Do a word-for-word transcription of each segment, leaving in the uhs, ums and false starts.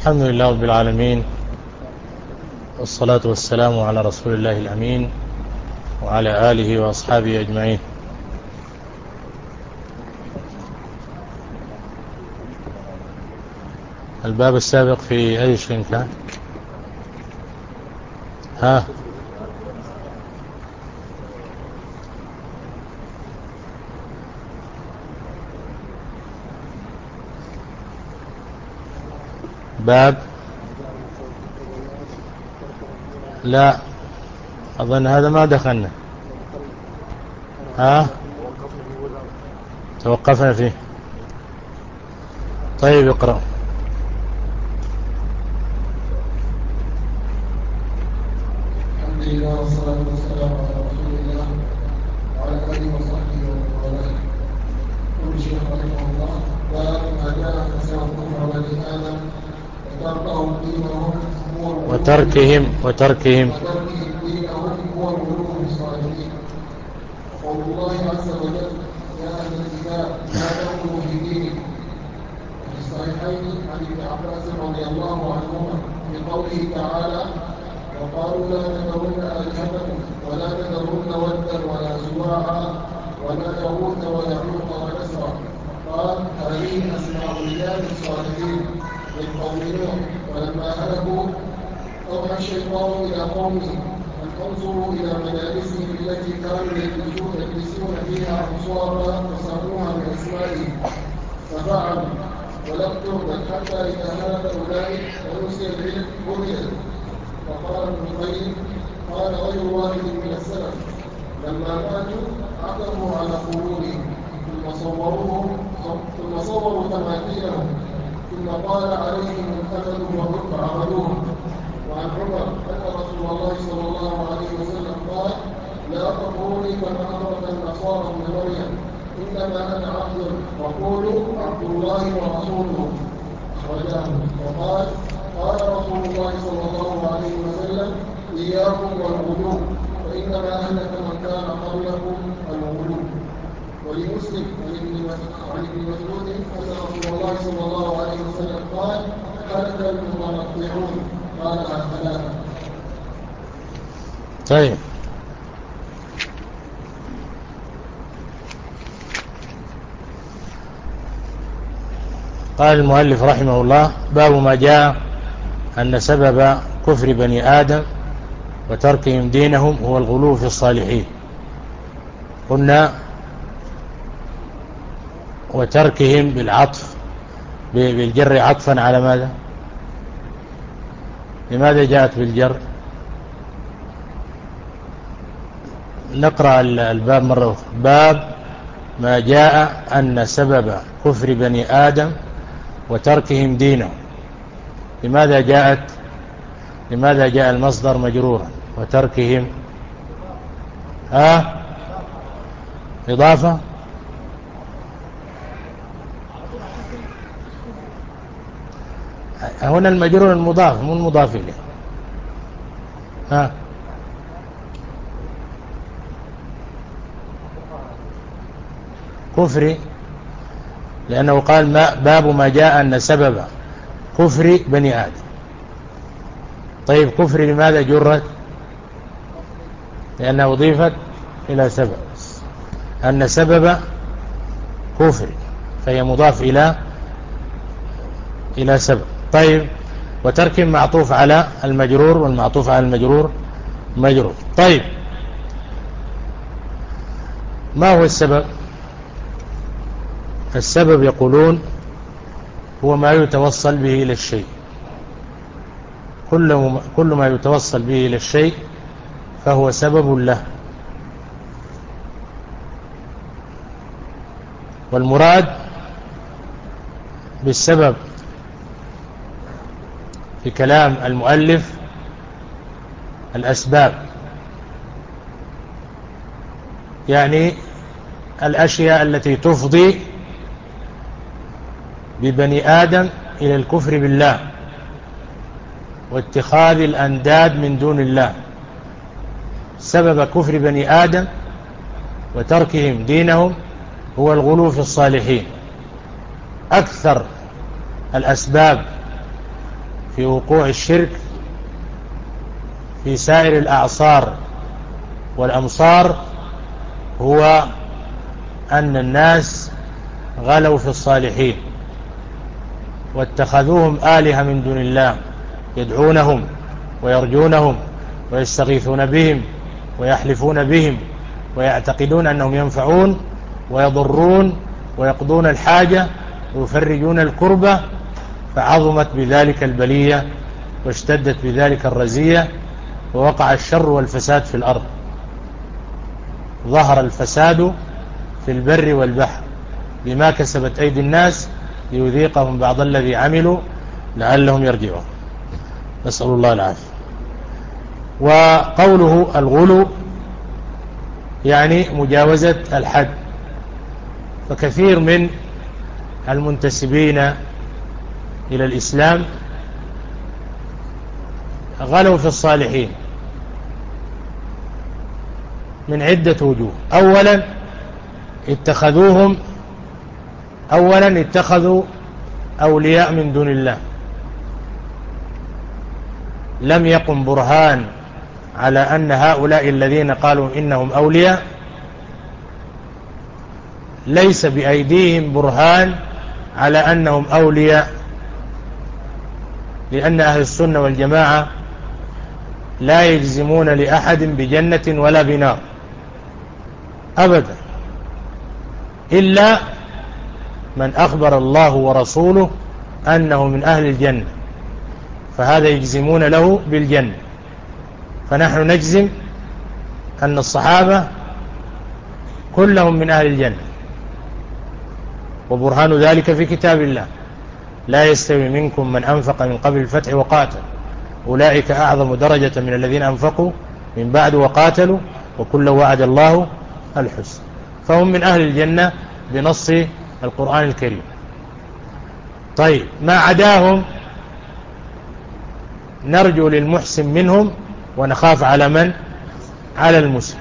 الحمد لله رب العالمين، والصلاة والسلام على رسول الله الأمين وعلى آله وأصحابه أجمعين. الباب السابق في أي شيء كان؟ ها باب لا أظن هذا ما دخلنا. ها توقفنا فيه. طيب اقرأ. الحمد لله والصلاة والسلام على رسول الله وعلى آله وصحبه ومن والاه. يقول الشيخ رحمه الله: باب ما جاء في سبب كفر بني آدم وتركهم دينهم هو وتركهم وتركهم وتركهم دينهم هو الغلو في الصالحين. وقول الله عز وجل: يا أهل الكتاب لا تغلوا في دينكم. وفي الصحيحين عن ابن عباس رضي الله عنهما في قوله تعالى: وقالوا لا تذرن آلهتكم ولا تذرن ودا ولا سواعا ولا يغوث ويعوق ونسرا. قال: هذه أسماء رجال الصالحين من قوم نوح، ولما هلكوا أوحى الشيطان إلى قومهم أن انظروا إلى مجالسهم التي كانوا يجلسون يجلسون فيها أنصارا وسموها بأسمائهم ففعلوا، ولم تعبد حتى إذا هلك أولئك ونسي العلم عبدت. وقال ابن القيم: قال غير واحد من السلف لما ماتوا عثروا على قبورهم ثم صوروهم ثم صوروا تماثيلهم ثم قال عليهم الامل فعبدوهم. وعن عمر ان رسول الله صلى الله عليه وسلم قال: لا تطروني كما امرت النصارى ابن مريم، انما انا عبد وقولوا عبد الله ورسوله. اخرجاه. وقال: قال رسول الله صلى الله عليه وسلم: إياكم والغلو فإنما أهلك من كان قبلكم الغلو. ولمسلم عن ابن مسعود أن رسول الله صلى الله عليه وسلم قال: هلك المتنطعون. قالها ثلاثة. طيب قال المؤلف رحمه الله: باب ما جاء أن سبب كفر بني آدم وتركهم دينهم هو الغلو في الصالحين. قلنا وتركهم بالعطف بالجر عطفا على ماذا؟ لماذا جاءت بالجر؟ نقرأ الباب مرة أخرى. باب ما جاء أن سبب كفر بني آدم وتركهم دينهم. لماذا جاءت لماذا جاء المصدر مجرورا وتركهم؟ ها إضافة؟ هنا المجرور المضاف مو المضاف إليه. ها كفري، لأنه قال ما باب ما جاء أن سبب كفر بني آدم. طيب كفر لماذا جرت؟ لأنها أضيفت إلى سبب، أن سبب كفر فهي مضاف إلى إلى سبب. طيب وترك معطوف على المجرور، والمعطوف على المجرور مجرور. طيب ما هو السبب؟ السبب يقولون هو ما يتوصل به إلى الشيء. كل ما يتوصل به إلى الشيء فهو سبب له. والمراد بالسبب في كلام المؤلف الأسباب، يعني الأشياء التي تفضي ببني آدم إلى الكفر بالله واتخاذ الأنداد من دون الله. سبب كفر بني آدم وتركهم دينهم هو الغلو في الصالحين. أكثر الأسباب في وقوع الشرك في سائر الأعصار والأمصار هو أن الناس غلوا في الصالحين واتخذوهم آلهة من دون الله، يدعونهم ويرجونهم ويستغيثون بهم ويحلفون بهم ويعتقدون أنهم ينفعون ويضرون ويقضون الحاجة ويفرجون الكربة، فعظمت بذلك البلية واشتدت بذلك الرزية ووقع الشر والفساد في الأرض. ظهر الفساد في البر والبحر بما كسبت أيدي الناس ليذيقهم بعض الذي عملوا لعلهم يرجعون، نسأل الله العافية. وقوله الغلو يعني مجاوزة الحد، فكثير من المنتسبين إلى الإسلام غلوا في الصالحين من عدة وجوه. أولا اتخذوهم أولا اتخذوا أولياء من دون الله، لم يقم برهان على أن هؤلاء الذين قالوا إنهم أولياء ليس بأيديهم برهان على أنهم أولياء، لأن أهل السنة والجماعة لا يجزمون لأحد بجنة ولا بنار أبدا، إلا من أخبر الله ورسوله أنه من أهل الجنة، فهذا يجزمون له بالجنة. فنحن نجزم أن الصحابة كلهم من أهل الجنة، وبرهان ذلك في كتاب الله: لا يستوي منكم من أنفق من قبل الفتح وقاتل أولئك أعظم درجة من الذين أنفقوا من بعد وقاتلوا وكلا وعد الله الحسنى. فهم من أهل الجنة بنص القرآن الكريم. طيب، ما عداهم نرجو للمحسن منهم ونخاف على من؟ على المسيء.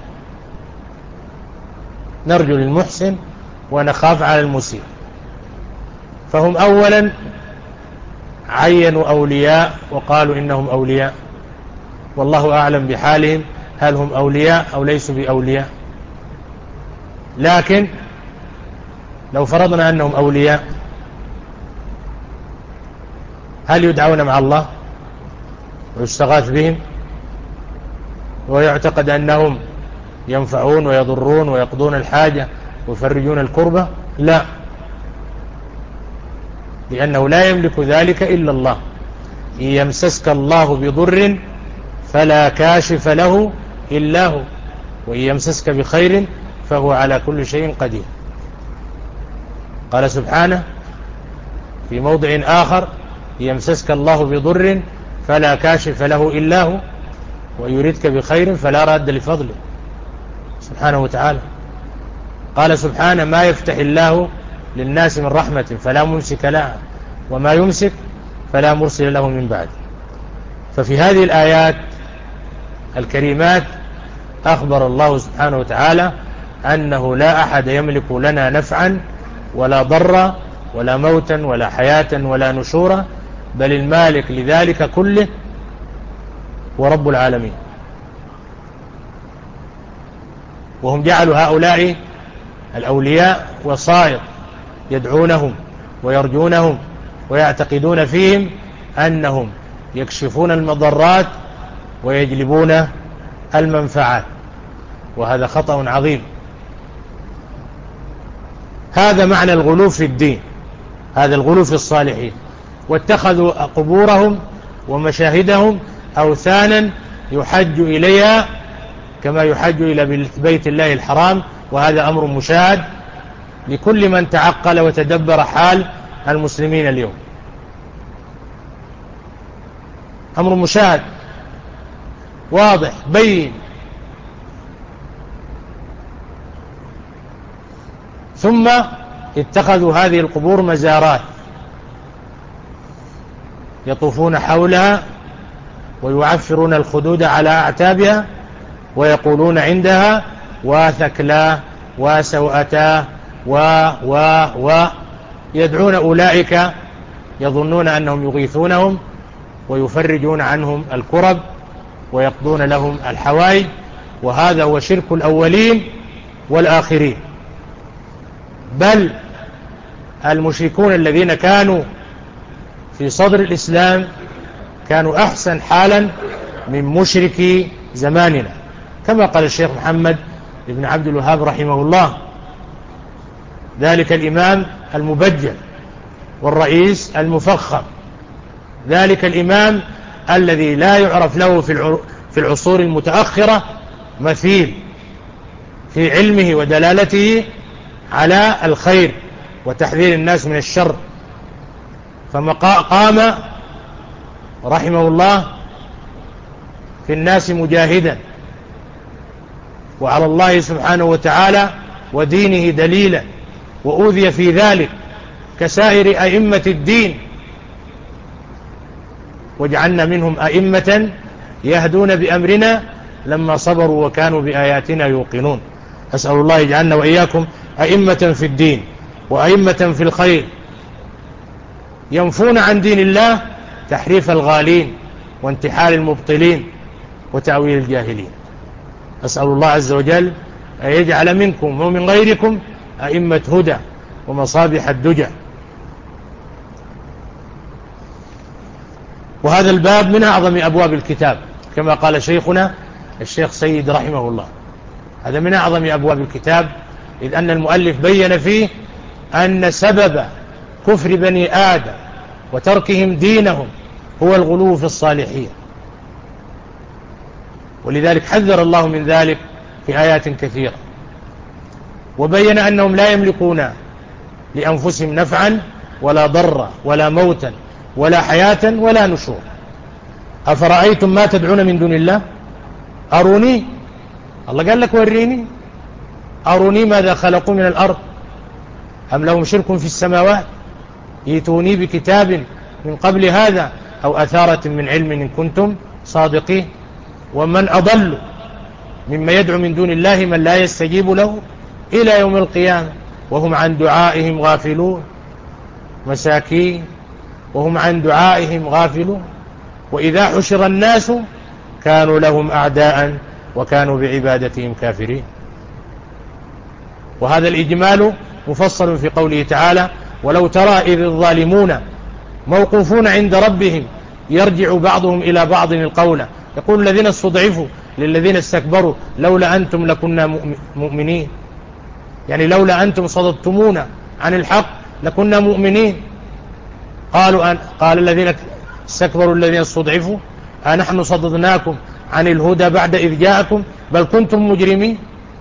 نرجو للمحسن ونخاف على المسيء. فهم أولا عينوا أولياء وقالوا إنهم أولياء، والله أعلم بحالهم هل هم أولياء أو ليسوا بأولياء. لكن لو فرضنا أنهم أولياء، هل يدعون مع الله ويستغاث بهم ويعتقد أنهم ينفعون ويضرون ويقضون الحاجة ويفرجون الكربة؟ لا، لأنه لا يملك ذلك إلا الله. إن يمسسك الله بضر فلا كاشف له إلا هو، وإن يمسسك بخير فهو على كل شيء قدير. قال سبحانه في موضع آخر: يمسسك الله بضر فلا كاشف له إلا هو، ويريدك بخير فلا راد لفضله سبحانه وتعالى. قال سبحانه: ما يفتح الله للناس من رحمة فلا ممسك لها وما يمسك فلا مرسل له من بعد. ففي هذه الآيات الكريمات أخبر الله سبحانه وتعالى أنه لا أحد يملك لنا نفعا ولا ضرا ولا موتا ولا حياة ولا نشورا، بل المالك لذلك كله ورب العالمين. وهم جعلوا هؤلاء الأولياء وصائر يدعونهم ويرجونهم ويعتقدون فيهم أنهم يكشفون المضرات ويجلبون المنفعات، وهذا خطأ عظيم. هذا معنى الغلو في الدين، هذا الغلو في الصالحين. واتخذوا قبورهم ومشاهدهم أوثانا يحج إليها كما يحج إلى بيت الله الحرام، وهذا أمر مشاهد لكل من تعقل وتدبر حال المسلمين اليوم، أمر مشاهد واضح بين. ثم اتخذوا هذه القبور مزارات يطوفون حولها ويعفرون الخدود على أعتابها ويقولون عندها وثكلا وسوأتا و و و يدعون أولئك يظنون أنهم يغيثونهم ويفرجون عنهم الكرب ويقضون لهم الحوائج، وهذا هو شرك الأولين والآخرين. بل المشركون الذين كانوا في صدر الإسلام كانوا أحسن حالا من مشركي زماننا، كما قال الشيخ محمد بن عبد الوهاب رحمه الله، ذلك الإمام المبجل والرئيس المفخم، ذلك الإمام الذي لا يعرف له في العصور المتأخرة مثيل في علمه ودلالته على الخير وتحذير الناس من الشر. فقام رحمه الله في الناس مجاهدا، وعلى الله سبحانه وتعالى ودينه دليلا، وأوذي في ذلك كسائر أئمة الدين، وجعلنا منهم أئمة يهدون بأمرنا لما صبروا وكانوا بآياتنا يوقنون. أسأل الله يجعلنا وإياكم أئمة في الدين وأئمة في الخير، ينفون عن دين الله تحريف الغالين وانتحال المبطلين وتأويل الجاهلين. أسأل الله عز وجل أن يجعل منكم ومن غيركم أئمة هدى ومصابيح الدجى. وهذا الباب من أعظم أبواب الكتاب كما قال شيخنا الشيخ سيد رحمه الله، هذا من أعظم أبواب الكتاب، إذ أن المؤلف بين فيه أن سبب كفر بني آدم وتركهم دينهم هو الغلو في الصالحين، ولذلك حذر الله من ذلك في آيات كثيرة، وبين أنهم لا يملكون لأنفسهم نفعا ولا ضرا ولا موتا ولا حياة ولا نشور. أفرأيتم ما تدعون من دون الله أروني، الله قال لك وريني، أروني ماذا خلقوا من الأرض أم لهم شرك في السماوات، ائتوني بكتاب من قبل هذا أو أثارة من علم إن كنتم صادقين. ومن أضل مما يدعو من دون الله من لا يستجيب له إلى يوم القيامة وهم عن دعائهم غافلون، مساكين وهم عن دعائهم غافلون. وإذا حشر الناس كانوا لهم أعداء وكانوا بعبادتهم كافرين. وهذا الإجمال مفصل في قوله تعالى: ولو ترى إذ الظالمون موقوفون عند ربهم يرجع بعضهم إلى بعض القول يقول الذين استضعفوا للذين استكبروا لولا أنتم لكنا مؤمنين، يعني لولا أنتم صددتمونا عن الحق لكنا مؤمنين. قالوا أن قال الذين استكبروا الذين استضعفوا أنحن صددناكم عن الهدى بعد إذ جاءكم بل كنتم مجرمين.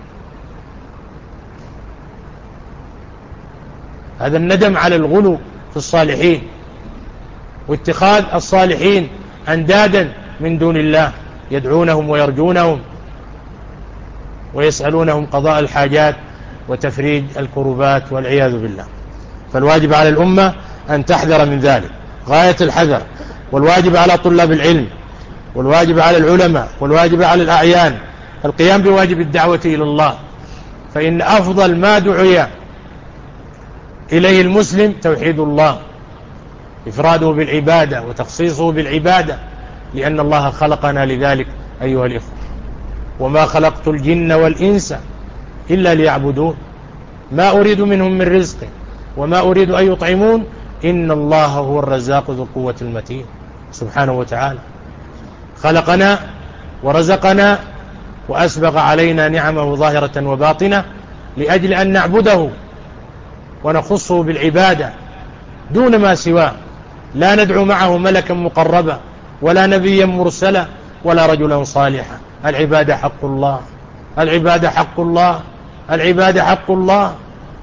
هذا الندم على الغلو في الصالحين واتخاذ الصالحين أندادا من دون الله يدعونهم ويرجونهم ويسألونهم قضاء الحاجات وتفريج الكربات والعياذ بالله. فالواجب على الأمة أن تحذر من ذلك غاية الحذر، والواجب على طلاب العلم والواجب على العلماء والواجب على الأعيان القيام بواجب الدعوة إلى الله، فإن أفضل ما دعي إليه المسلم توحيد الله، إفراده بالعبادة وتخصيصه بالعبادة، لأن الله خلقنا لذلك أيها الإخوة. وما خلقت الجن والإنس إلا ليعبدون ما أريد منهم من رزق وما أريد أن يطعمون إن الله هو الرزاق ذو القوة المتين سبحانه وتعالى. خلقنا ورزقنا وأسبغ علينا نعمه ظاهرة وباطنة لأجل أن نعبده ونخصه بالعبادة دون ما سواه، لا ندعو معه ملكا مقربا ولا نبيا مرسلا ولا رجلا صالحا. العبادة حق الله، العبادة حق الله، العبادة حق الله.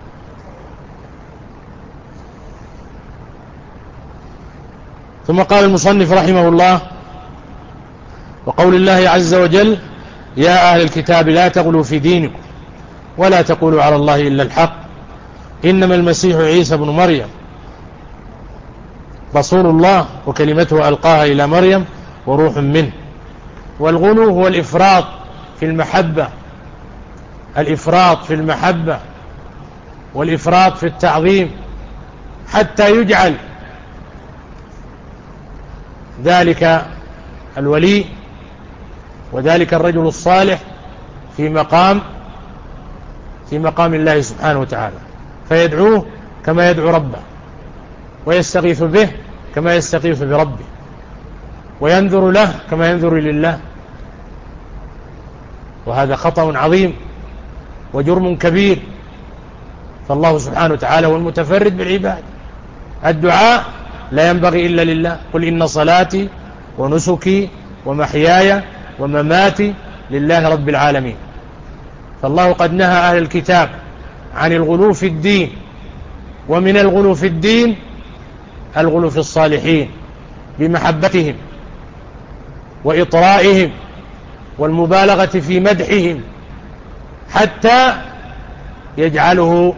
ثم قال المصنف رحمه الله: وقول الله عز وجل: يا أهل الكتاب لا تغلوا في دينكم ولا تقولوا على الله إلا الحق إنما المسيح عيسى بن مريم رسول الله وكلمته ألقاها إلى مريم وروح منه. والغلو هو الإفراط في المحبة، الإفراط في المحبة والإفراط في التعظيم، حتى يجعل ذلك الولي وذلك الرجل الصالح في مقام في مقام الله سبحانه وتعالى، فيدعوه كما يدعو ربه، ويستغيث به كما يستغيث بربه، وينذر له كما ينذر لله. وهذا خطأ عظيم وجرم كبير، فالله سبحانه وتعالى هو المتفرد بالعباد. الدعاء لا ينبغي إلا لله. قل إن صلاتي ونسكي ومحياي ومماتي لله رب العالمين. فالله قد نهى أهل الكتاب عن الغلو في الدين، ومن الغلو في الدين الغلو في الصالحين بمحبتهم وإطرائهم والمبالغة في مدحهم حتى يجعله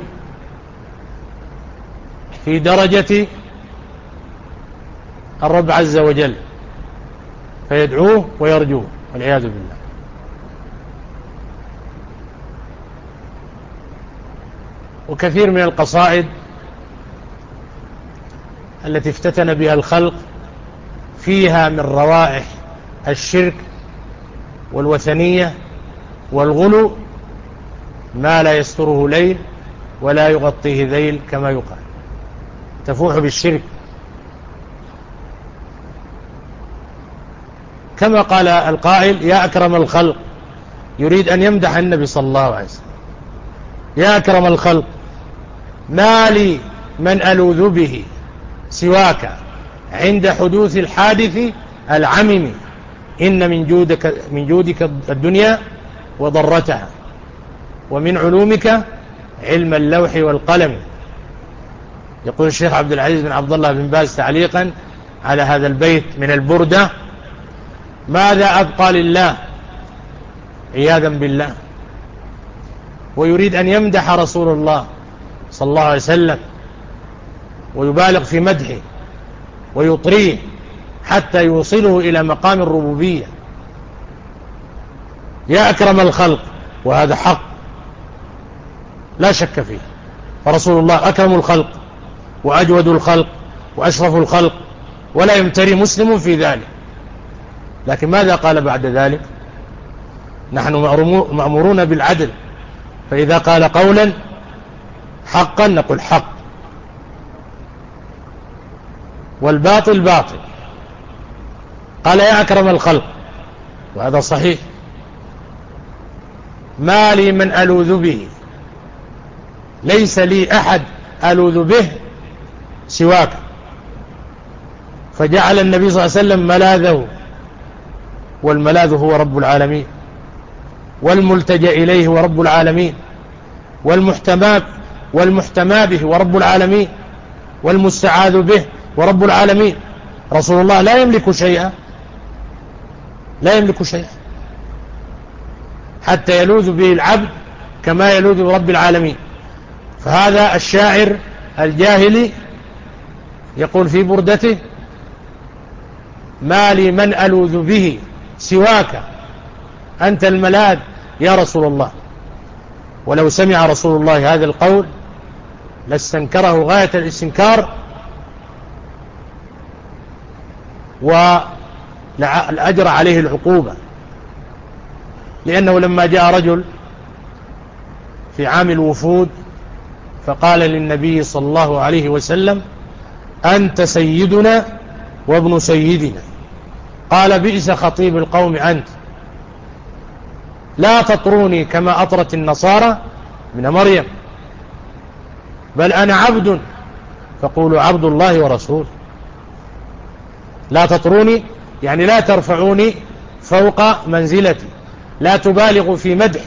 في درجة الرب عز وجل، فيدعوه ويرجوه والعياذ بالله. وكثير من القصائد التي افتتن بها الخلق فيها من روائح الشرك والوثنية والغلو ما لا يستره ليل ولا يغطيه ذيل كما يقال، تفوح بالشرك. كما قال القائل: يا أكرم الخلق، يريد أن يمدح النبي صلى الله عليه وسلم: يا أكرم الخلق، ما لي من ألوذ به سواك عند حدوث الحادث العمم، إن من جودك, من جودك الدنيا وضرتها، ومن علومك علم اللوح والقلم. يقول الشيخ عبد العزيز بن عبد الله بن باز تعليقا على هذا البيت من البردة: ماذا أبقى لله عياذا بالله. ويريد أن يمدح رسول الله صلى الله عليه وسلم ويبالغ في مدحه ويطريه حتى يوصله إلى مقام الربوبية. يا أكرم الخلق، وهذا حق لا شك فيه، فرسول الله أكرم الخلق وأجود الخلق وأشرف الخلق، ولا يمتري مسلم في ذلك. لكن ماذا قال بعد ذلك؟ نحن مأمورون بالعدل، فإذا قال قولا حقا نقول حق، والباطل باطل. قال: يا أكرم الخلق، وهذا صحيح، ما لي من ألوذ به، ليس لي أحد ألوذ به سواك. فجعل النبي صلى الله عليه وسلم ملاذه، والملاذ هو رب العالمين، والملتجأ إليه هو رب العالمين، والمحتمى والمحتمى به ورب العالمين، والمستعاذ به ورب العالمين. رسول الله لا يملك شيئا، لا يملك شيئا حتى يلوذ به العبد كما يلوذ برب العالمين. فهذا الشاعر الجاهلي يقول في بردته: ما لي من ألوذ به سواك، أنت الملاذ يا رسول الله. ولو سمع رسول الله هذا القول لاستنكره غاية الاستنكار، ولأجرى عليه العقوبة. لأنه لما جاء رجل في عام الوفود فقال للنبي صلى الله عليه وسلم: أنت سيدنا وابن سيدنا. قال: بئس خطيب القوم أنت، لا تطروني كما أطرت النصارى من مريم، بل أنا عبد فقولوا عبد الله ورسوله. لا تطروني يعني لا ترفعوني فوق منزلتي، لا تبالغوا في مدحي.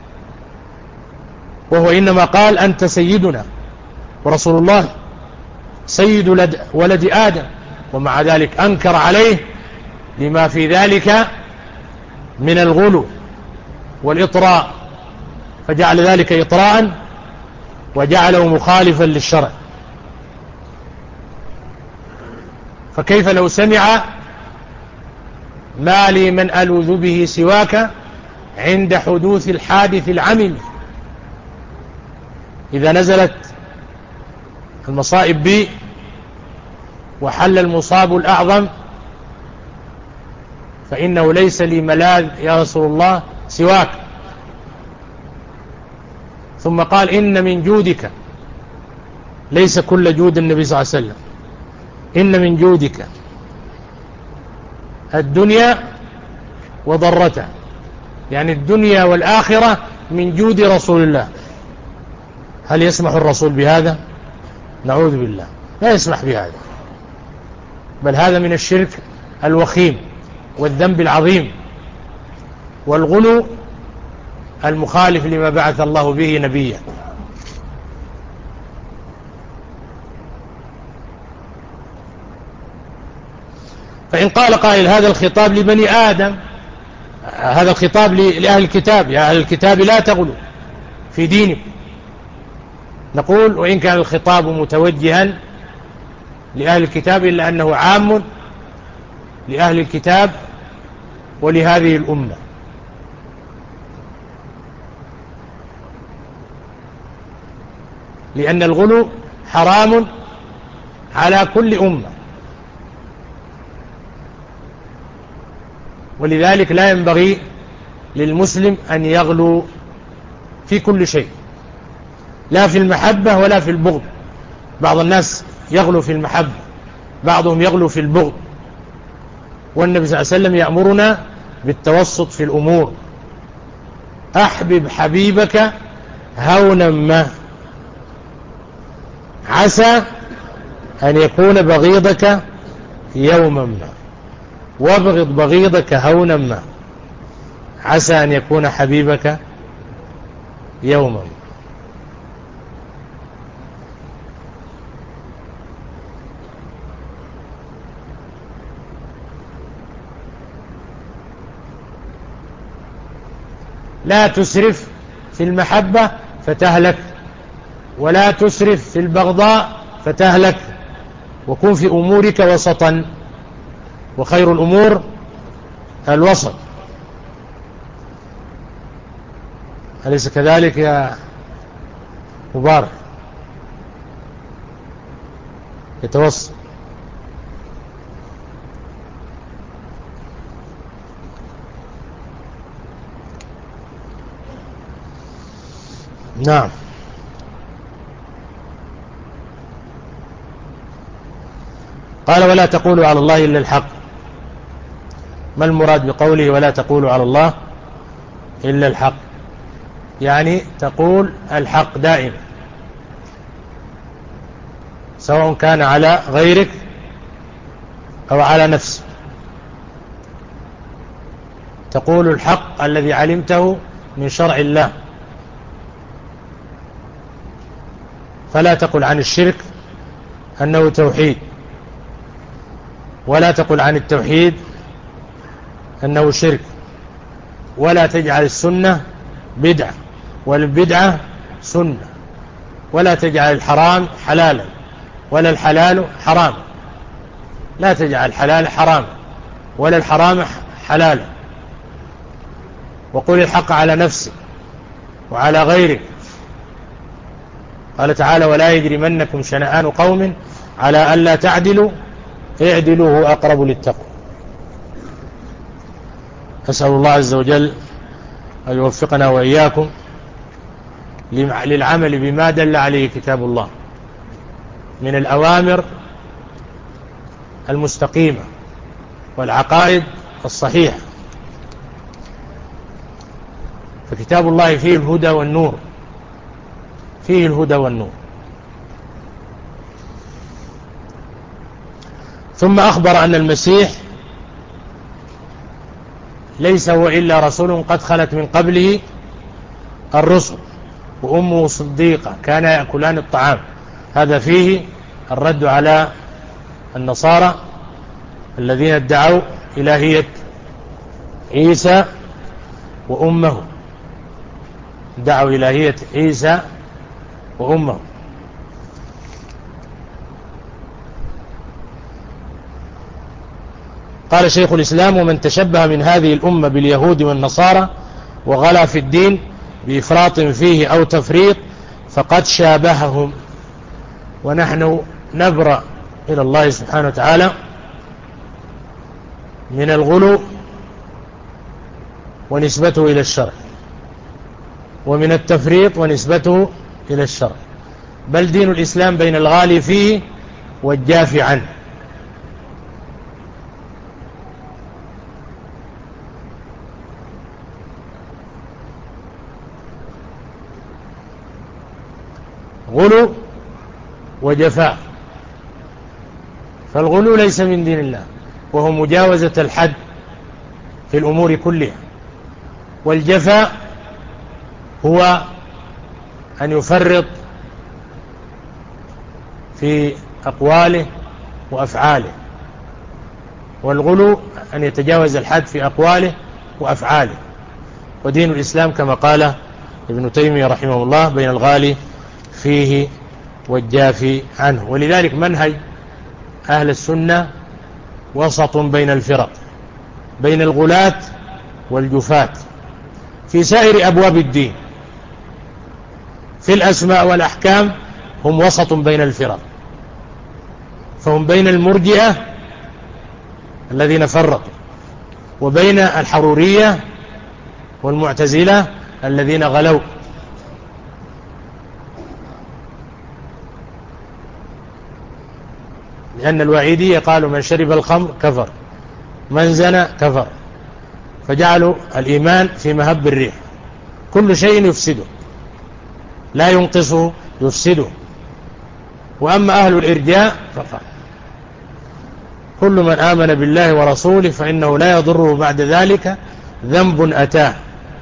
وهو إنما قال: أنت سيدنا، ورسول الله سيد ولد آدم، ومع ذلك أنكر عليه لما في ذلك من الغلو والإطراء، فجعل ذلك إطراء وجعله مخالفا للشرع. فكيف لو سمع: ما لي من ألوذ به سواك عند حدوث الحادث العمل؟ إذا نزلت المصائب بي وحل المصاب الأعظم فإنه ليس لي ملاذ يا رسول الله سواك. ثم قال إن من جودك، ليس كل جود النبي صلى الله عليه وسلم، إن من جودك الدنيا وضرتها، يعني الدنيا والآخرة من جود رسول الله. هل يسمح الرسول بهذا؟ نعوذ بالله، لا يسمح بهذا، بل هذا من الشرك الوخيم والذنب العظيم والغلو المخالف لما بعث الله به نبيا. فإن قال قائل هذا الخطاب لبني آدم، هذا الخطاب لأهل الكتاب، يا أهل الكتاب لا تغلوا في دينكم، نقول وإن كان الخطاب متوجها لأهل الكتاب إلا أنه عام لأهل الكتاب ولهذه الأمة. لأن الغلو حرام على كل أمة، ولذلك لا ينبغي للمسلم أن يغلو في كل شيء، لا في المحبة ولا في البغض. بعض الناس يغلو في المحبة، بعضهم يغلو في البغض، والنبي صلى الله عليه وسلم يأمرنا بالتوسط في الأمور. أحبب حبيبك هونا ما، عسى أن يكون بغيضك يوما ما، وابغض بغيضك هونا ما، عسى أن يكون حبيبك يوما ما. لا تسرف في المحبة فتهلك، ولا تسرف في البغضاء فتهلك، وكن في أمورك وسطا، وخير الأمور الوسط. أليس كذلك يا مبارك؟ يتوسط. نعم. قال ولا تقولوا على الله إلا الحق. ما المراد بقوله ولا تقولوا على الله إلا الحق؟ يعني تقول الحق دائما، سواء كان على غيرك أو على نفسك، تقول الحق الذي علمته من شرع الله. فلا تقل عن الشرك أنه توحيد، ولا تقل عن التوحيد أنه شرك، ولا تجعل السنة بدعة والبدعة سنة، ولا تجعل الحرام حلالا ولا الحلال حراما، لا تجعل الحلال حراما ولا الحرام حلالا. وقل الحق على نفسك وعلى غيرك. قال تعالى ولا يجرمنكم شنآن قوم على ألا تعدلوا اعدلوا هو أقرب للتقوى. أسأل الله عز وجل أن يوفقنا وإياكم للعمل بما دل عليه كتاب الله من الأوامر المستقيمة والعقائد الصحيحة. فكتاب الله فيه الهدى والنور، فيه الهدى والنور. ثم أخبر أن المسيح ليس هو إلا رسول قد خلت من قبله الرسل، وأمه صديقة كان يأكلان الطعام. هذا فيه الرد على النصارى الذين ادعوا إلهية عيسى وأمه، ادعوا إلهية عيسى وأمه. قال شيخ الإسلام ومن تشبه من هذه الأمة باليهود والنصارى وغلا في الدين بإفراط فيه أو تفريط فقد شابههم. ونحن نبرأ إلى الله سبحانه وتعالى من الغلو ونسبته إلى الشرع، ومن التفريط ونسبته إلى الشرع، بل دين الإسلام بين الغالي فيه والجافي عنه. غلو وجفاء. فالغلو ليس من دين الله، وهو مجاوزة الحد في الأمور كلها. والجفاء هو أن يفرط في أقواله وأفعاله، والغلو أن يتجاوز الحد في أقواله وأفعاله. ودين الإسلام كما قال ابن تيمية رحمه الله بين الغالي فيه والجافي عنه. ولذلك منهج أهل السنة وسط بين الفرق، بين الغلاة والجفاة في سائر أبواب الدين. في الأسماء والأحكام هم وسط بين الفرق، فهم بين المرجئة الذين فرطوا، وبين الحرورية والمعتزلة الذين غلوا. لأن الوعيدية قالوا من شرب الخمر كفر، من زنى كفر، فجعلوا الإيمان في مهب الريح، كل شيء يفسده لا ينقصه يفسده. وأما أهل الإرجاء فقال كل من آمن بالله ورسوله فإنه لا يضره بعد ذلك ذنب أتاه.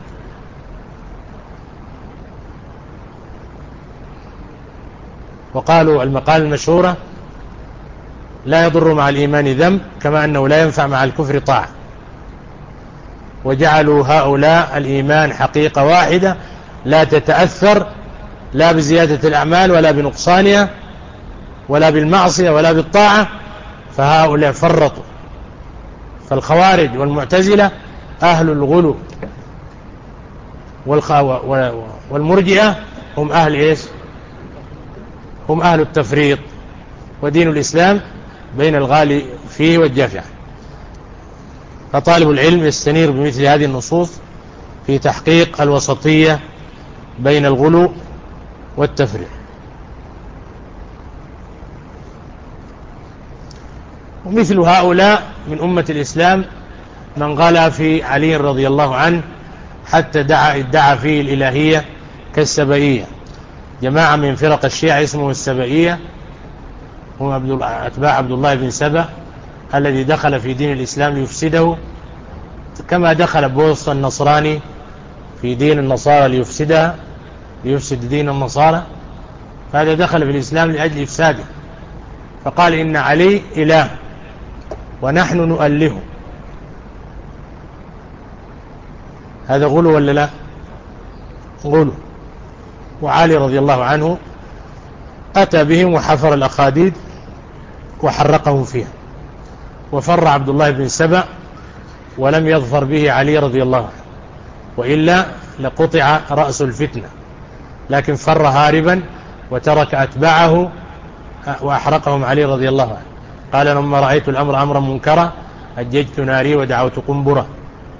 وقالوا المقالة المشهورة لا يضر مع الإيمان ذنب كما أنه لا ينفع مع الكفر طاعة. وجعلوا هؤلاء الإيمان حقيقة واحدة لا تتأثر لا بزيادة الأعمال ولا بنقصانها ولا بالمعصية ولا بالطاعة، فهؤلاء فرطوا. فالخوارج والمعتزلة أهل الغلو، والمرجئة هم أهل إيش؟ هم أهل التفريط. ودين الإسلام بين الغالي فيه والجافع. فطالب العلم يستنير بمثل هذه النصوص في تحقيق الوسطية بين الغلو والتفريط. ومثل هؤلاء من أمة الإسلام من غلا في علي رضي الله عنه حتى دعا ادعى فيه الإلهية كالسبائية. جماعة من فرق الشيعة اسمه السبائية، هم أتباع عبد الله بن سبأ الذي دخل في دين الإسلام ليفسده، كما دخل بوص النصراني في دين النصارى ليفسدها ليفسد دين النصارى، فهذا دخل في الإسلام لأجل إفساده. فقال إن علي إله ونحن نؤلهه. هذا غلو ولا لا؟ غلو. وعلي رضي الله عنه أتى بهم وحفر الأخاديد وحرقهم فيها، وفر عبد الله بن سبأ ولم يظفر به علي رضي الله عنه، وإلا لقطع رأس الفتنة، لكن فر هاربا وترك أتباعه وأحرقهم علي رضي الله عنه. قال لما رأيت الأمر أمرا منكرا أججت ناري ودعوت قنبرة.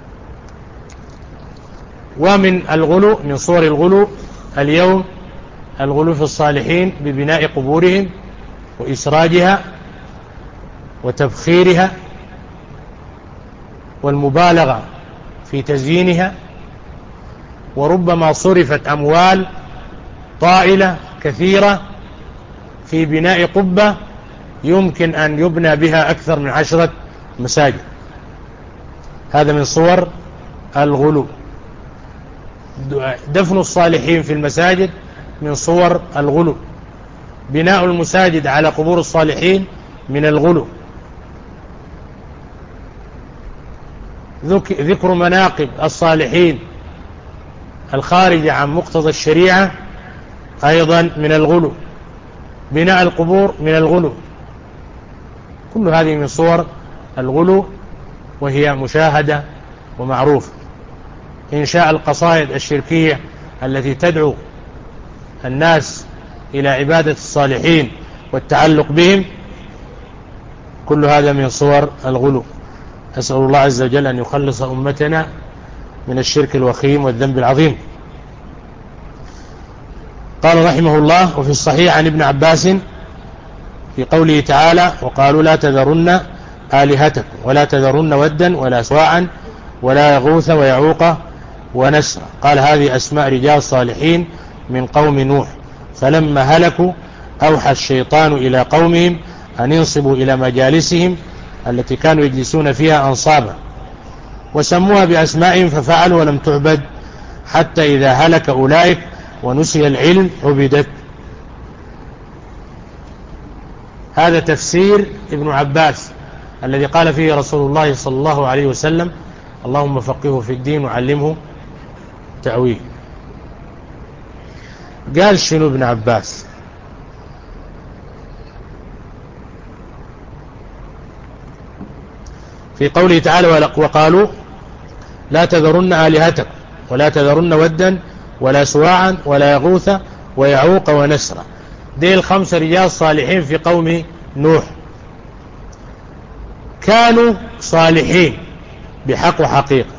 ومن الغلو من صور الغلو اليوم الغلو في الصالحين ببناء قبورهم وإسراجها وتبخيرها والمبالغة في تزيينها، وربما صرفت أموال طائلة كثيرة في بناء قبة يمكن أن يبنى بها أكثر من عشرة مساجد. هذا من صور الغلو. دفن الصالحين في المساجد من صور الغلو. بناء المساجد على قبور الصالحين من الغلو. ذكر مناقب الصالحين الخارجة عن مقتضى الشريعة أيضا من الغلو. بناء القبور من الغلو. كل هذه من صور الغلو وهي مشاهدة ومعروفة. إنشاء القصائد الشركية التي تدعو الناس إلى عبادة الصالحين والتعلق بهم، كل هذا من صور الغلو. أسأل الله عز وجل أن يخلص أمتنا من الشرك الوخيم والذنب العظيم. قال رحمه الله: وفي الصحيح عن ابن عباس في قوله تعالى: وقالوا لا تذرن آلهتكم ولا تذرن ودا ولا سواعا ولا يغوث ويعوق ونسرا. قال: هذه أسماء رجال صالحين من قوم نوح، فلما هلكوا أوحى الشيطان إلى قومهم أن ينصبوا إلى مجالسهم التي كانوا يجلسون فيها أنصابا، وسموها بأسمائهم ففعلوا ولم تعبد، حتى إذا هلك أولئك ونسي العلم عبدت. هذا تفسير ابن عباس الذي قال فيه رسول الله صلى الله عليه وسلم: اللهم فقهه في الدين وعلمه تأويل. قال شنو ابن عباس؟ في قوله تعالى: وقالوا لا تذرن آلهتكم ولا تذرن ودا ولا سواعا ولا يغوث ويعوق ونسرا. دي الخمسة رجال صالحين في قوم نوح، كانوا صالحين بحق وحقيقة،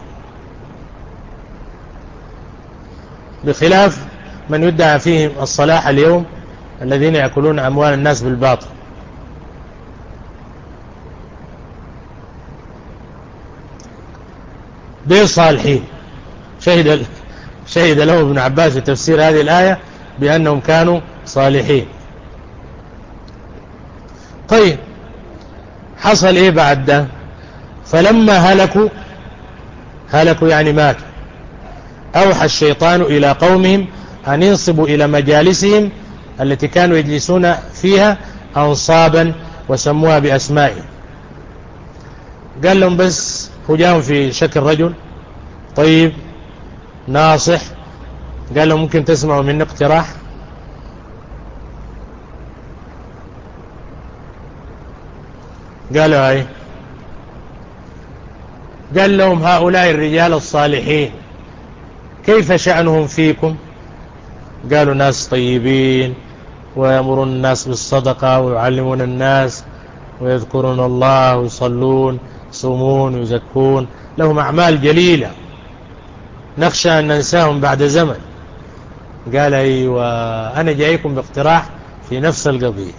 بخلاف من يدعى فيهم الصلاح اليوم الذين يأكلون أموال الناس بالباطل. دي صالحين شهد شهد له ابن عباس في تفسير هذه الآية بأنهم كانوا صالحين. طيب حصل ايه بعد ده؟ فلما هلكوا، هلكوا يعني ماتوا، أوحى الشيطان إلى قومهم أن ينصبوا إلى مجالسهم التي كانوا يجلسون فيها أنصابا وسموها بأسمائهم. قال لهم بس هو جاءهم في شكل رجل طيب ناصح، قال لهم ممكن تسمعوا مني اقتراح؟ قالوا ايه؟ قال لهم هؤلاء الرجال الصالحين كيف شأنهم فيكم؟ قالوا ناس طيبين ويأمرون الناس بالصدقة ويعلمون الناس ويذكرون الله ويصلون يصومون ويزكون، لهم أعمال جليلة نخشى أن ننساهم بعد زمن. قال أيوة أنا جايكم باقتراح في نفس القضية،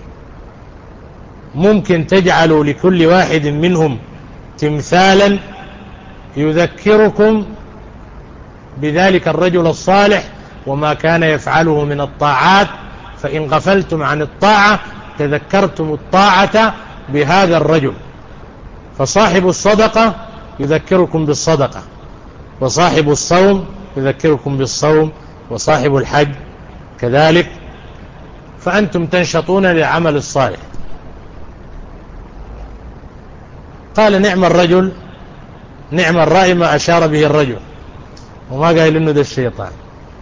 ممكن تجعلوا لكل واحد منهم تمثالا يذكركم بذلك الرجل الصالح وما كان يفعله من الطاعات، فإن غفلتم عن الطاعة تذكرتم الطاعة بهذا الرجل. فصاحب الصدقة يذكركم بالصدقة، وصاحب الصوم يذكركم بالصوم، وصاحب الحج كذلك، فأنتم تنشطون للعمل الصالح. قال نعم الرجل نعم الرأي ما أشار به الرجل، وما قال إنه ده الشيطان.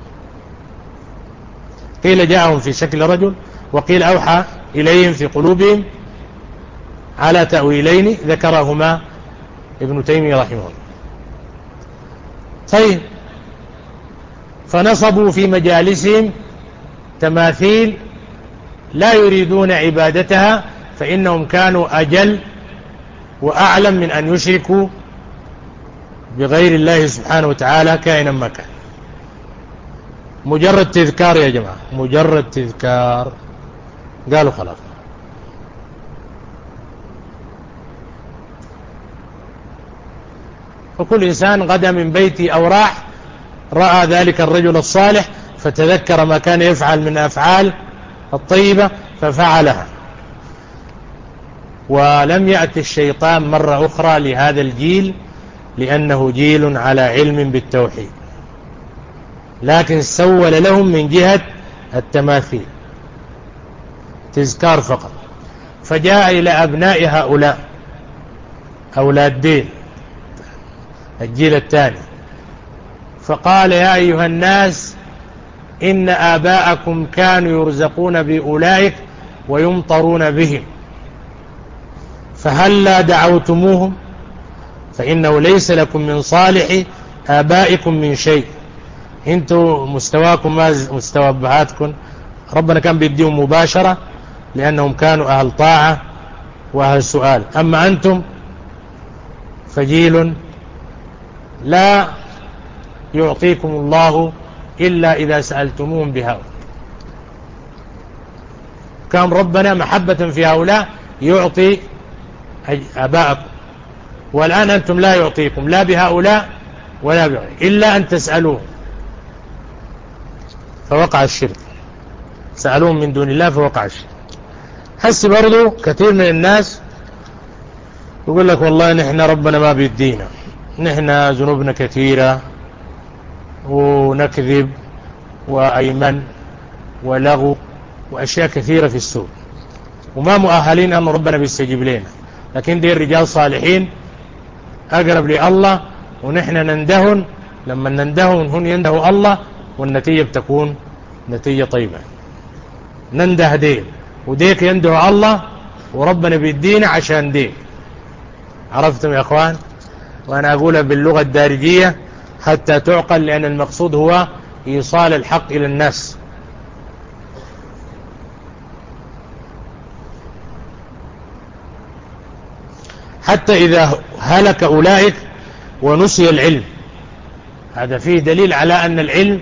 قيل جاءهم في شكل رجل، وقيل أوحى إليهم في قلوبهم على تأويلين ذكرهما ابن تيمية رحمه الله. طيب فنصبوا في مجالسهم تماثيل لا يريدون عبادتها، فإنهم كانوا أجل وأعلم من أن يشركوا بغير الله سبحانه وتعالى كائنا ما كان. مجرد تذكار يا جماعة، مجرد تذكار. قالوا خلاص. وكل إنسان غدا من بيته أو راح رأى ذلك الرجل الصالح فتذكر ما كان يفعل من أفعال الطيبة ففعلها. ولم يأتي الشيطان مرة أخرى لهذا الجيل لأنه جيل على علم بالتوحيد، لكن سول لهم من جهة التماثيل تذكار فقط. فجاء إلى أبناء هؤلاء أولاد دين الجيل الثاني فقال يا أيها الناس إن آباءكم كانوا يرزقون بأولئك ويمطرون بهم، فهلا دعوتموهم فإنه ليس لكم من صالح آبائكم من شيء. انتوا مستواكم ما مستوى أبهاتكم، ربنا كان بيديهم مباشرة لأنهم كانوا أهل طاعة وأهل سؤال، أما أنتم فجيل لا يعطيكم الله إلا إذا سألتموهم بهؤلاء. كان ربنا محبة في هؤلاء يعطي أباءكم، والآن أنتم لا يعطيكم لا بهؤلاء ولا بهؤلاء إلا أن تسألوه، فوقع الشرك. سألوهم من دون الله فوقع الشرك. حس برضو كثير من الناس يقول لك والله نحن ربنا ما بيدينا، نحن ذنوبنا كثيرة ونكذب وأيمن ولغو وأشياء كثيرة في السوق، وما مؤهلين أن ربنا بيستجيب لنا، لكن دي الرجال صالحين أقرب لله، ونحن نندهن، لما نندهن هن يندهوا الله، والنتيجة بتكون نتيجة طيبة. ننده ديك وديك يندهوا الله، وربنا بيدينا عشان ديك. عرفتم يا أخوان؟ وأنا أقولها باللغة الدارجية حتى تعقل، لأن المقصود هو إيصال الحق إلى الناس. حتى إذا هلك أولئك ونسي العلم، هذا فيه دليل على أن العلم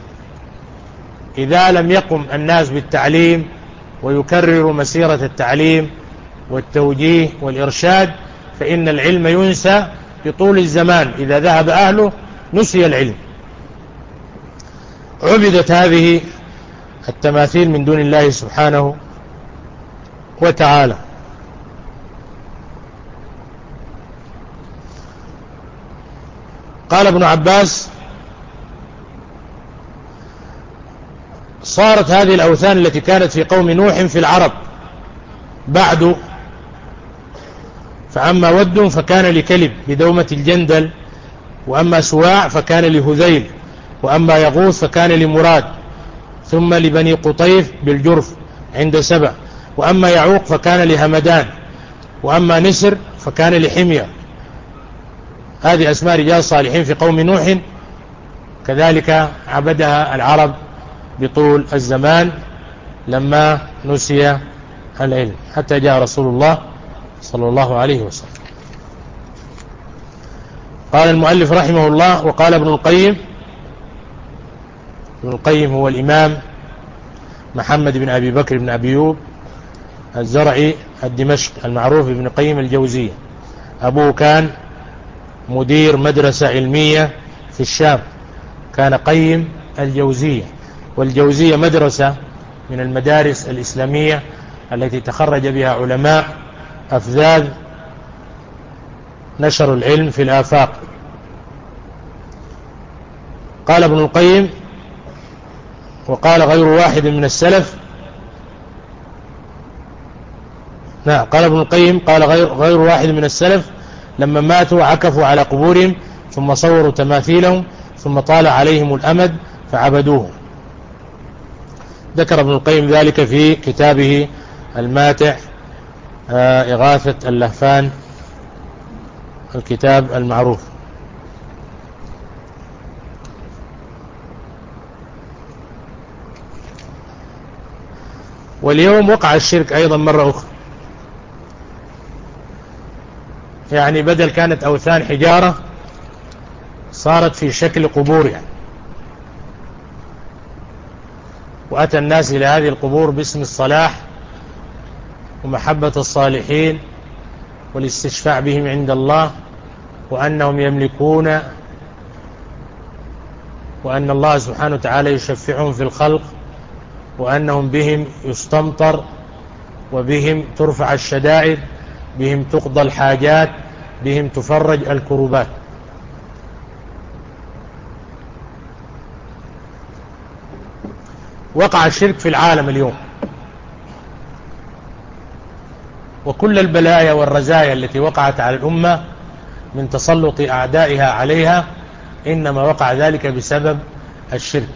إذا لم يقم الناس بالتعليم ويكرروا مسيرة التعليم والتوجيه والإرشاد، فإن العلم ينسى بطول الزمان. إذا ذهب أهله نسي العلم. عبدت هذه التماثيل من دون الله سبحانه وتعالى. قال ابن عباس: صارت هذه الأوثان التي كانت في قوم نوح في العرب بعد، فأما ود فكان لكلب بدومة الجندل، وأما سواع فكان لهذيل، وأما يغوث فكان لمراد، ثم لبني قطيف بالجرف عند سبع، وأما يعوق فكان لهمدان، وأما نسر فكان لحمية. هذه أسماء رجال صالحين في قوم نوح، كذلك عبدها العرب بطول الزمان لما نسي العلم، حتى جاء رسول الله صلى الله عليه وسلم. قال المؤلف رحمه الله: وقال ابن القيم. ابن القيم هو الإمام محمد بن أبي بكر بن أبيوب الزرعي الدمشق المعروف بابن قيم الجوزية. أبوه كان مدير مدرسة علمية في الشام، كان قيم الجوزية، والجوزية مدرسة من المدارس الإسلامية التي تخرج بها علماء أفذاذ نشروا العلم في الآفاق. قال ابن القيم: وقال غير واحد من السلف. نعم، قال ابن القيم: قال غير, غير واحد من السلف لما ماتوا عكفوا على قبورهم، ثم صوروا تماثيلهم، ثم طال عليهم الأمد فعبدوه. ذكر ابن القيم ذلك في كتابه الماتع إغاثة اللهفان، الكتاب المعروف. واليوم وقع الشرك أيضا مرة أخرى، يعني بدل كانت أوثان حجارة صارت في شكل قبور يعني. وأتى الناس إلى هذه القبور باسم الصلاح ومحبة الصالحين والاستشفاع بهم عند الله، وأنهم يملكون، وأن الله سبحانه وتعالى يشفعهم في الخلق، وأنهم بهم يستمطر، وبهم ترفع الشدائد، بهم تقضى الحاجات، بهم تفرج الكروبات. وقع الشرك في العالم اليوم، وكل البلايا والرزايا التي وقعت على الأمة من تسلط أعدائها عليها إنما وقع ذلك بسبب الشرك،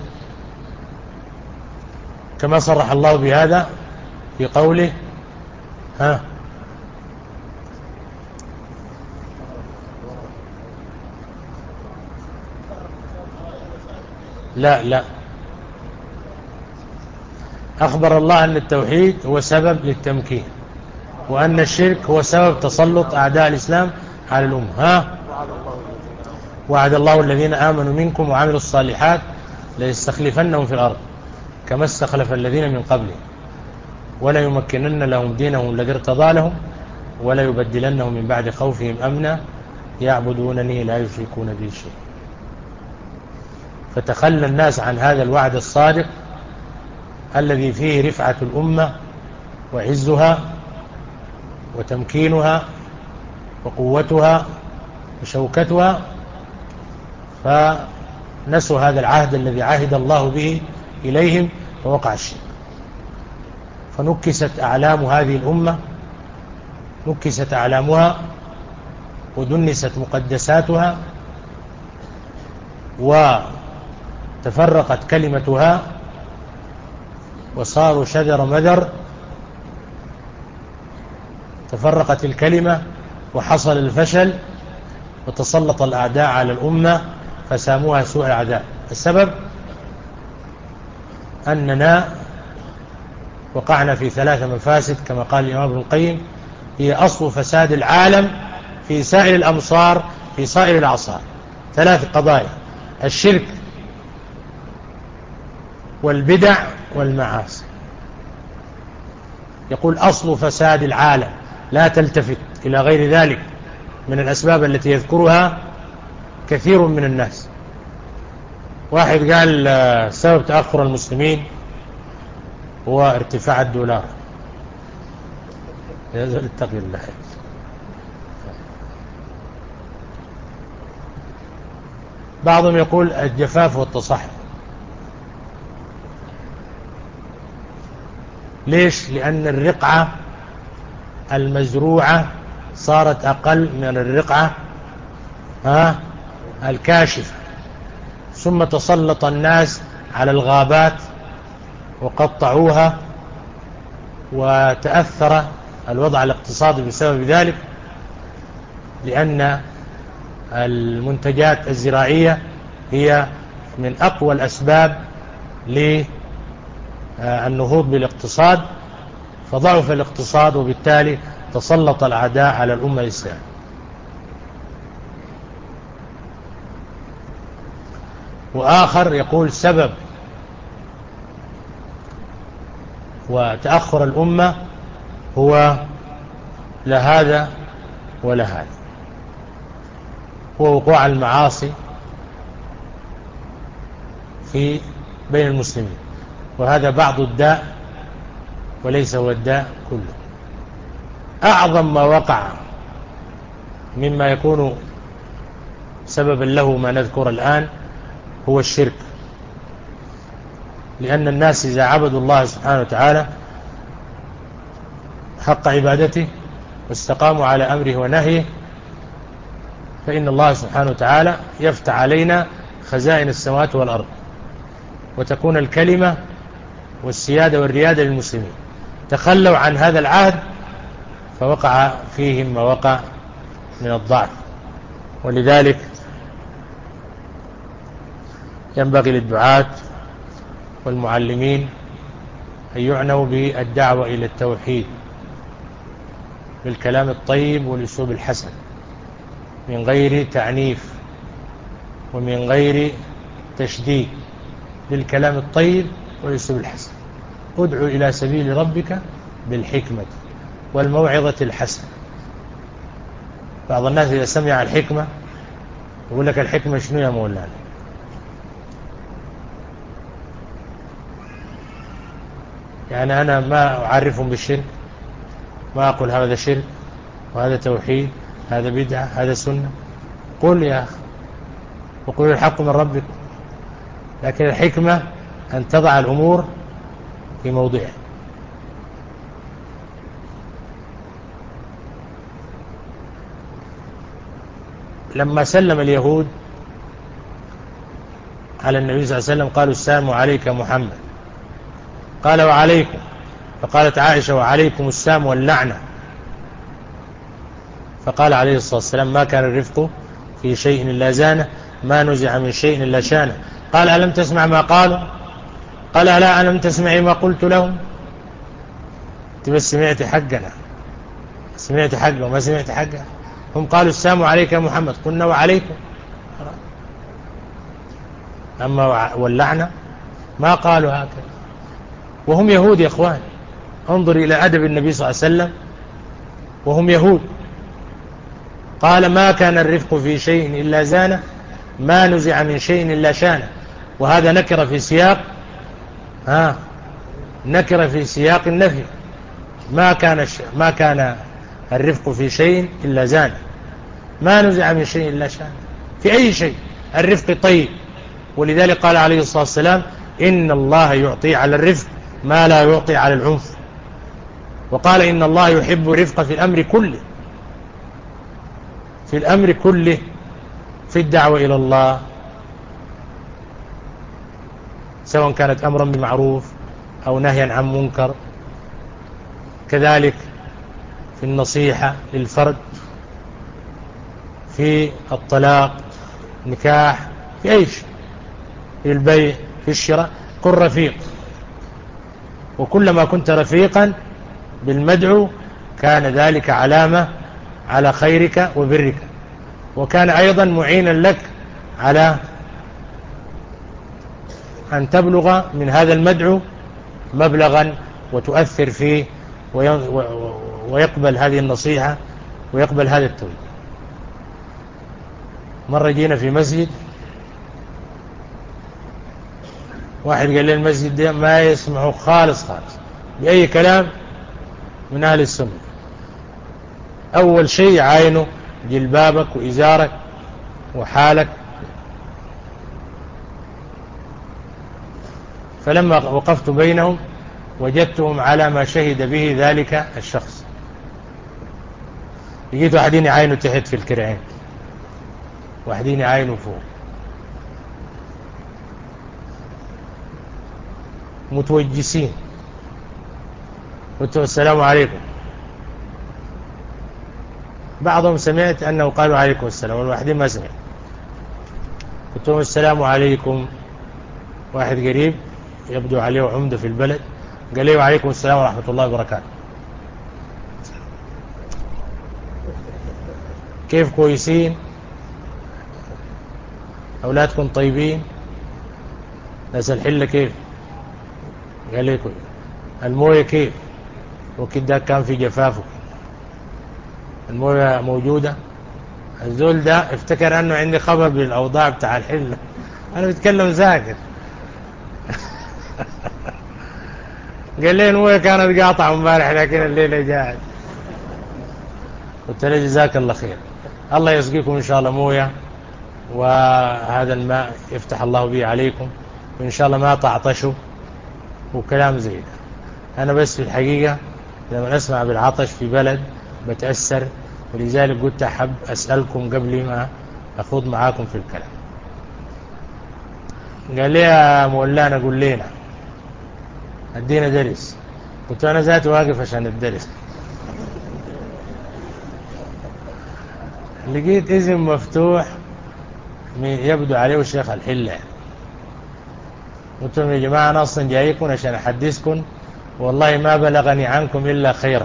كما صرح الله بهذا في قوله: ها لا لا أخبر الله أن التوحيد هو سبب للتمكين، وأن الشرك هو سبب تسلط أعداء الإسلام على الأمة. ها وعد الله الذين آمنوا منكم وعملوا الصالحات ليستخلفنهم في الأرض كما استخلف الذين من قبلهم ولا يمكنن لهم دينهم الذي ارتضى لهم ولا يبدلنهم من بعد خوفهم أمنا يعبدونني لا يشركون بي شيئا. فتخلى الناس عن هذا الوعد الصادق الذي فيه رفعة الأمة وعزها وتمكينها وقوتها وشوكتها، فنسوا هذا العهد الذي عهد الله به إليهم فوقع الشرك. فنكست أعلام هذه الأمة، نكست أعلامها ودنست مقدساتها وتفرقت كلمتها وصاروا شذر مذر، تفرقت الكلمة وحصل الفشل وتسلط الأعداء على الأمة فساموها سوء العذاب. السبب أننا وقعنا في ثلاثة مفاسد كما قال الإمام ابن القيم هي أصل فساد العالم في سائر الأمصار في سائر الأعصار. ثلاث قضايا: الشرك والبدع والمعاصي. يقول أصل فساد العالم، لا تلتفت إلى غير ذلك من الأسباب التي يذكرها كثير من الناس. واحد قال سبب تأخر المسلمين هو ارتفاع الدولار. يزال اتقي الله. بعضهم يقول الجفاف والتصحر. ليش؟ لأن الرقعة المزروعة صارت أقل من الرقعة ها الكاشفة، ثم تسلط الناس على الغابات وقطعوها وتأثر الوضع الاقتصادي بسبب ذلك، لأن المنتجات الزراعية هي من أقوى الأسباب للنهوض بالاقتصاد، فضعف الاقتصاد وبالتالي تسلط الأعداء على الأمة الإسلامية. وآخر يقول سبب وتأخر الأمة هو لا هذا ولا هذا، هو وقوع المعاصي في بين المسلمين، وهذا بعض الداء وليس هو الداء كله. أعظم ما وقع مما يكون سببا له ما نذكر الآن هو الشرك، لأن الناس إذا عبدوا الله سبحانه وتعالى حق عبادته واستقاموا على أمره ونهيه فإن الله سبحانه وتعالى يفتح علينا خزائن السماوات والأرض وتكون الكلمة والسيادة والريادة للمسلمين. تخلوا عن هذا العهد فوقع فيهم ما وقع من الضعف. ولذلك ينبغي للدعاة والمعلمين أن يعنوا بالدعوة إلى التوحيد بالكلام الطيب والأسلوب الحسن من غير تعنيف ومن غير تشديد، بالكلام الطيب والأسلوب الحسن. ادعو إلى سبيل ربك بالحكمة والموعظة الحسنة. بعض الناس إذا سمع الحكمة يقول لك الحكمة شنو يا مولانا؟ يعني أنا ما أعرفهم بالشرك، ما أقول هذا شرك وهذا توحيد، هذا بدعة، هذا سنة. قل يا أخي وقل الحق من ربك، لكن الحكمة أن تضع الأمور في موضعها. لما سلم اليهود على النبي صلى الله عليه وسلم قالوا السلام عليك محمد، قال وعليكم، فقالت عائشة وعليكم السلام واللعنة، فقال عليه الصلاة والسلام ما كان الرفق في شيء إلا زانه، ما نزع من شيء إلا شانه. قال ألم تسمع ما قالوا؟ قال لا ألم تسمعي ما قلت لهم؟ بس سمعت حقنا، سمعت حقه وما سمعت حقه. هم قالوا السلام عليك يا محمد، قلنا وعليكم، أما واللعنة ما قالوا هكذا، وهم يهود يا إخوان. انظر إلى أدب النبي صلى الله عليه وسلم وهم يهود. قال ما كان الرفق في شيء إلا زانه، ما نزع من شيء إلا شانه. وهذا نكر في سياق ها نكر في سياق النفي. ما كان ما كان الرفق في شيء إلا زانه، ما نزع من شيء إلا شانه. في أي شيء الرفق طيب. ولذلك قال عليه الصلاة والسلام إن الله يعطي على الرفق ما لا يعطي على العنف. وقال إن الله يحب الرفق في الأمر كله، في الأمر كله، في الدعوة إلى الله، سواء كانت أمرا بمعروف أو نهيا عن منكر، كذلك في النصيحة للفرد، في الطلاق، نكاح، في أي شيء، في البيع، في الشراء، كن رفيق. وكلما كنت رفيقا بالمدعو كان ذلك علامة على خيرك وبرك، وكان أيضا معينا لك على أن تبلغ من هذا المدعو مبلغا وتؤثر فيه ويقبل هذه النصيحة ويقبل هذا التوجيه. مرة جينا في مسجد، واحد قال لي المسجد ده ما يسمعه خالص خالص بأي كلام من أهل السنة. أول شيء عاينه جلبابك وإزارك وحالك. فلما وقفت بينهم وجدتهم على ما شهد به ذلك الشخص. لقيت واحدين يعاينوا تحت في الكرعين، واحدين يعاينوا فوق، متوجسين. قلت السلام عليكم. بعضهم سمعت أنه قالوا عليكم السلام، والواحدين ما سمعت. قلت لهم السلام عليكم. واحد قريب يبدو عليه عمدة في البلد قال لي وعليكم السلام ورحمة الله وبركاته. كيف كويسين؟ أولادكم طيبين؟ ناس الحلة كيف؟ قال لي كويس. الموية كيف؟ وكده كان في جفافه، الموية موجودة. الزول ده افتكر أنه عندي خبر بالأوضاع بتاع الحلة، أنا بتكلم ذاكر. قال لي الموية كانت قاطعة امبارح لكن الليلة جاءت. قلت له جزاك الله خير، الله يسقيكم إن شاء الله موية، وهذا الماء يفتح الله به عليكم، وإن شاء الله ما تعطشوا وكلام زي ده. أنا بس في الحقيقة لما أسمع بالعطش في بلد بتأثر، ولذلك قلت أحب أسألكم قبل ما أخوض معاكم في الكلام. قال لي يا مولانا قل لنا ادينا درس. قلت أنا ذاتي واقف عشان الدرس. لقيت اسم مفتوح يبدو عليه الشيخ الحلة. قلت لهم يا جماعة أنا أصلا جايكم عشان أحدثكم، والله ما بلغني عنكم إلا خيرا.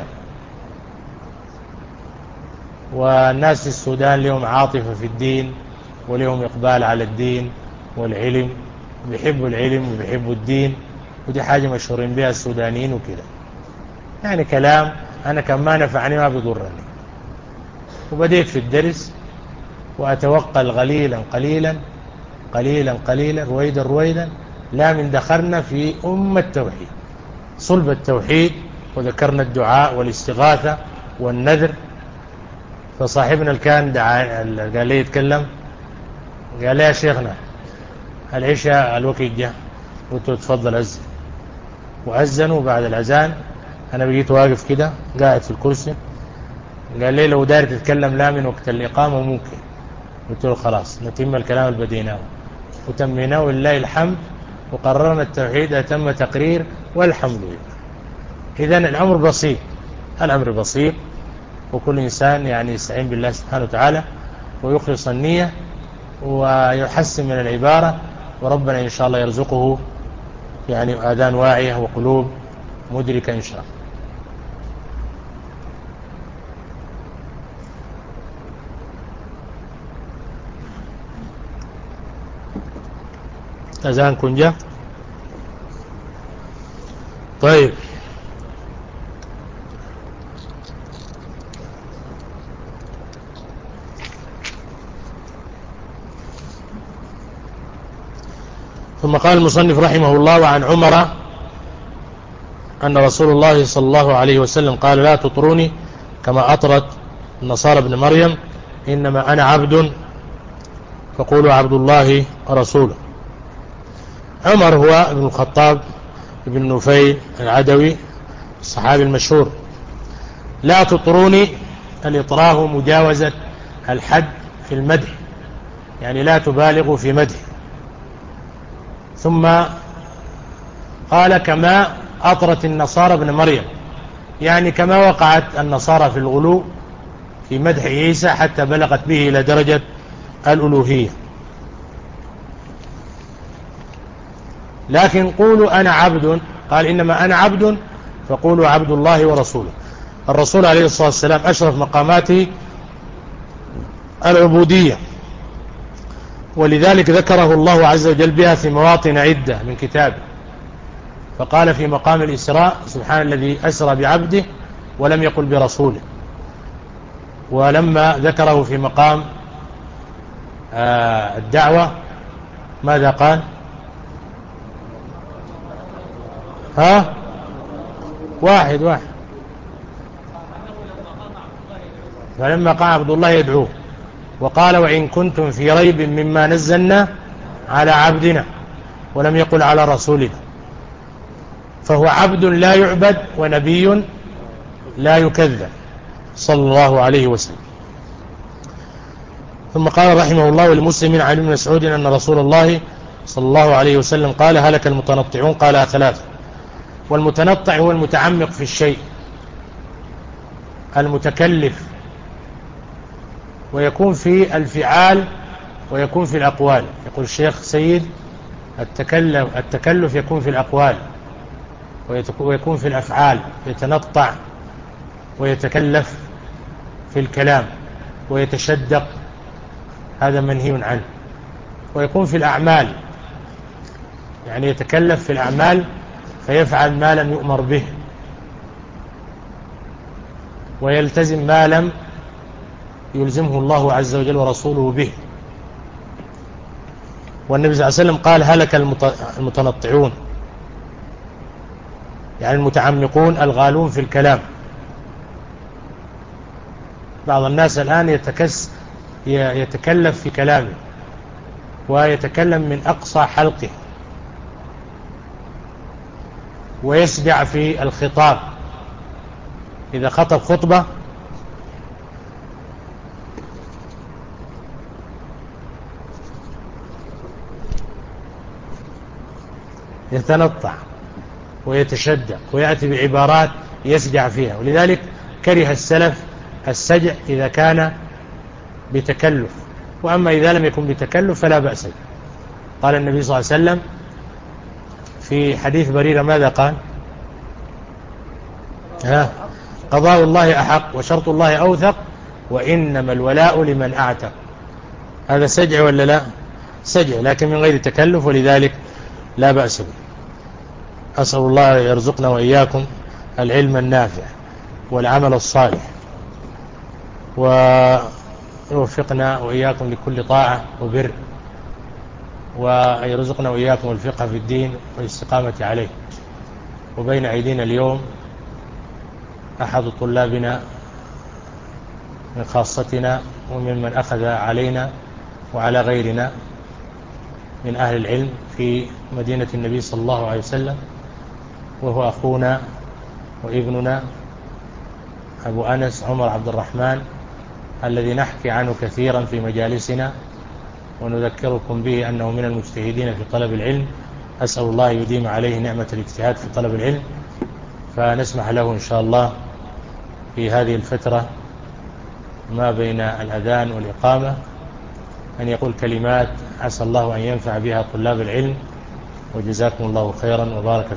والناس في السودان لهم عاطفة في الدين، ولهم إقبال على الدين والعلم، بيحبوا العلم وبيحبوا الدين، ودي حاجة مشهورين بها السودانيين وكده. يعني كلام أنا كمان نفعني ما بيضرني. وبديت في الدرس وأتوقل قليلا قليلا قليلا قليلا رويدا رويدا، لا من دخلنا في أم التوحيد، صلب التوحيد، وذكرنا الدعاء والاستغاثة والنذر. فصاحبنا الكان دعا قال لي يتكلم، قال لي يا شيخنا العشاء الوقت جاء. قلت له تفضل أذن. وأذنوا. بعد الأذان أنا بقيت واقف كده قاعد في الكرسي. قال لي لو داير تتكلم لا من وقت الإقامة ممكن. قلت له خلاص نتم الكلام البديناوي، وتميناه ولله الحمد، وقررنا التوحيد أتم تقرير والحمد لله. إذن الأمر بسيط، الأمر بسيط، وكل إنسان يعني يستعين بالله سبحانه وتعالى ويخلص النية ويحسن من العبارة، وربنا إن شاء الله يرزقه يعني آذان واعية وقلوب مدركة إن شاء الله. أذان كنجة. طيب ثم قال المصنف رحمه الله: وعن عمر أن رسول الله صلى الله عليه وسلم قال: لا تطروني كما أطرت النصارى ابن مريم، إنما أنا عبد فقولوا عبد الله ورسوله. عمر هو ابن الخطاب ابن نفيل العدوي الصحابي المشهور. لا تطروني، الإطراه مجاوزة الحد في المدح، يعني لا تبالغوا في مدح. ثم قال: كما أطرت النصارى ابن مريم، يعني كما وقعت النصارى في الغلو في مدح عيسى حتى بلغت به إلى درجة الألوهية. لكن قولوا أنا عبد، قال إنما أنا عبد فقولوا عبد الله ورسوله. الرسول عليه الصلاة والسلام أشرف مقاماته العبودية، ولذلك ذكره الله عز وجل بها في مواطن عدة من كتابه. فقال في مقام الإسراء: سبحان الذي أسرى بعبده، ولم يقل برسوله. ولما ذكره في مقام آه الدعوة ماذا قال؟ ها واحد واحد فلما قام عبد الله يدعوه، وقال: وإن كنتم في ريب مما نزلنا على عبدنا، ولم يقل على رسولنا. فهو عبد لا يعبد ونبي لا يكذب صلى الله عليه وسلم. ثم قال رحمه الله: ولمسلم عن ابن مسعود أن رسول الله صلى الله عليه وسلم قال: هلك المتنطعون، قال ثلاثة. والمتنطع هو المتعمق في الشيء، المتكلف، ويكون في الفعال ويكون في الأقوال. يقول الشيخ سيد: التكلف, التكلف يكون في الأقوال ويكون في الأفعال، يتنطع ويتكلف في الكلام ويتشدق، هذا منهي عنه. ويكون في الأعمال، يعني يتكلف في الأعمال فيفعل ما لم يؤمر به، ويلتزم ما لم يلزمه الله عز وجل ورسوله به. والنبي صلى الله عليه وسلم قال: هلك المتنطعون، يعني المتعمقون الغالون في الكلام. بعض الناس الآن يتكس يتكلف في كلامه ويتكلم من أقصى حلقه، ويسدع في الخطاب. إذا خطب خطبة يتنطع ويتشدق ويأتي بعبارات يسدع فيها. ولذلك كره السلف السجع إذا كان بتكلف، وأما إذا لم يكن بتكلف فلا بأس. قال النبي صلى الله عليه وسلم في حديث بريرة ماذا قال؟ ها قضاء الله أحق وشرط الله أوثق وإنما الولاء لمن أعتق. هذا سجع ولا لا؟ سجع، لكن من غير تكلف، ولذلك لا بأس به. أسأل الله يرزقنا وإياكم العلم النافع والعمل الصالح، ويوفقنا وإياكم لكل طاعة وبر، ويرزقنا وإياكم الفقه في الدين والاستقامة عليه. وبين أيدينا اليوم أحد طلابنا من خاصتنا وممن أخذ علينا وعلى غيرنا من أهل العلم في مدينة النبي صلى الله عليه وسلم، وهو أخونا وابننا أبو أنس عمر عبد الرحمن، الذي نحكي عنه كثيرا في مجالسنا ونذكركم به أنه من المجتهدين في طلب العلم. أسأل الله يديم عليه نعمة الاجتهاد في طلب العلم، فنسمح له إن شاء الله في هذه الفترة ما بين الأذان والإقامة أن يقول كلمات عسى الله أن ينفع بها طلاب العلم. وجزاكم الله خيرا وبارك